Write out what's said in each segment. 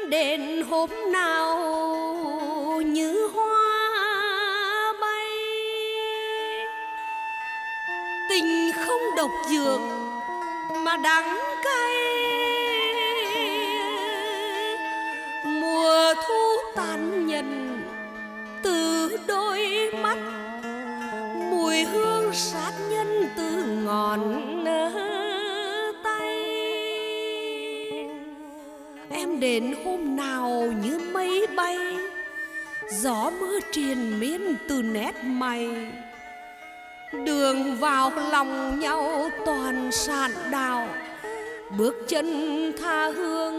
đến hôm nào như hoa bay, tình không độc dược mà đắng cay. Mùa thu tàn nhẫn từ đôi mắt, mùi hương sát nhân từ ngọn tay. Em đến hôm nào như mây bay, gió mưa triền miên từ nét mày. Đường vào lòng nhau toàn sạn đào, bước chân tha hương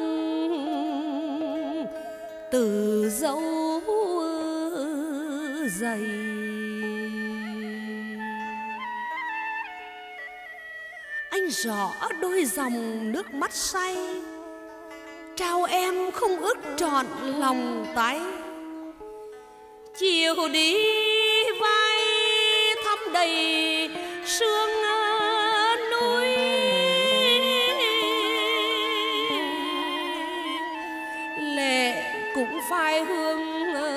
từ dấu giày. Anh rõ đôi dòng nước mắt say, trao em không ước trọn lòng tay. Chiều đi vai thăm đầy sương núi, lệ cũng phai hương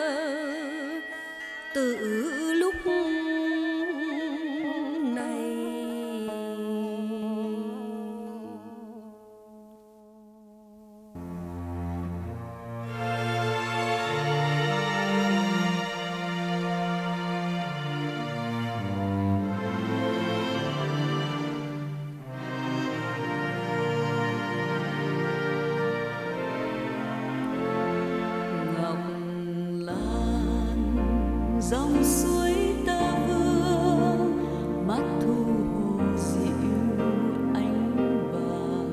từ lúc này. Dòng suối tơ vương, mắt thu hồ dịu ánh vàng.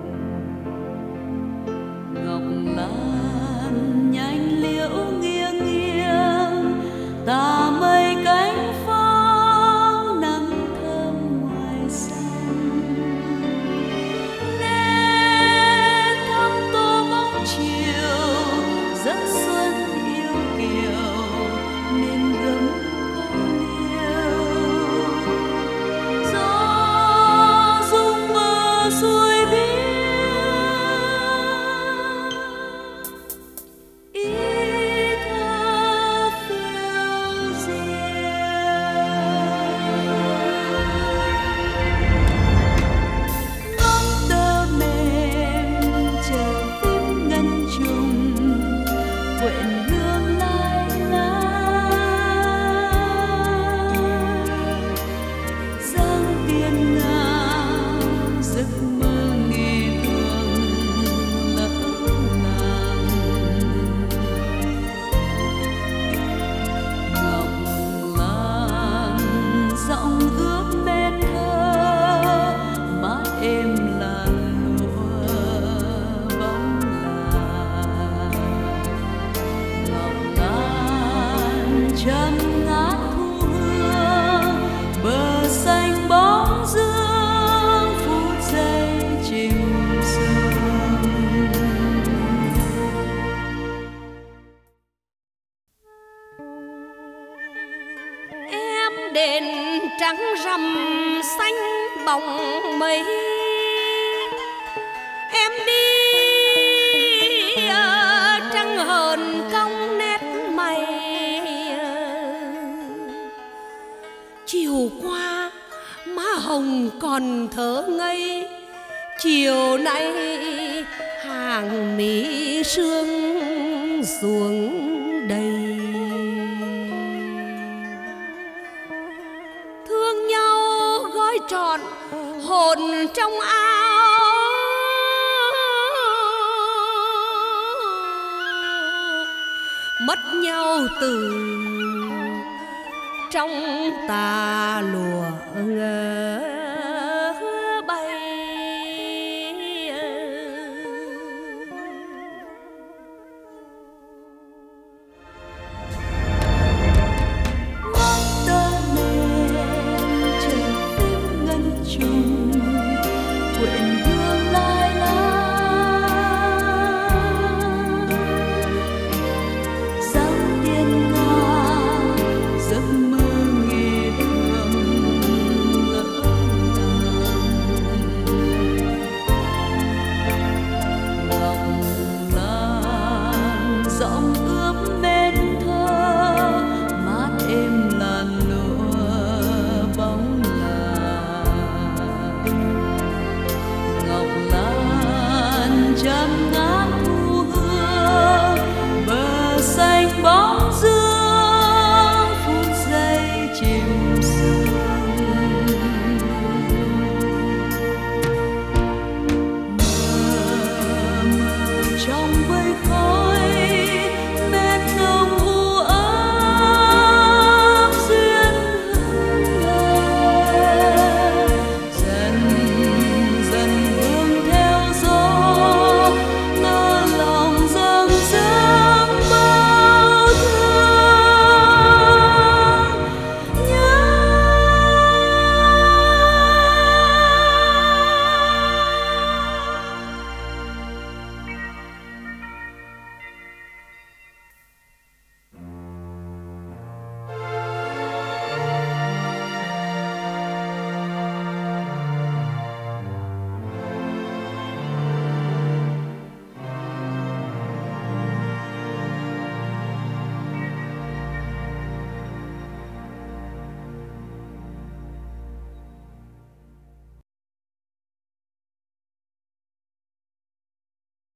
Ngọc lan nhánh liễu nghiêng nghiêng, tà mây cánh phong nắng thơm ngoài xanh. Nên thăm tô bóng chiều dẫn xuân yêu kiều, nên gấm cô liêu. Gió rung bờ xuôi biếc, ý thơ phiêu diêu. Ngón tơ mềm chờ phím ngân trùng, quyện hương lai lá. Giang tiên ngang giấc mơ nghề thường lỡ làng. Ngọc lan giọng ước bên thơ, mát êm làn lụa bóng làng. Ngọc lan chăm ngát thu hương, bờ xanh bóng dương phút giây chìm sương. Em đến trắng rằm xanh bóng mây, em đi trăng hờn cong nét mày. Chiều qua má hồng còn thơ ngây, chiều nay hàng mỹ sương xuống đầy. Thương nhau gói trọn hồn trong áo, mất nhau từ trong tà lụa ngỡ.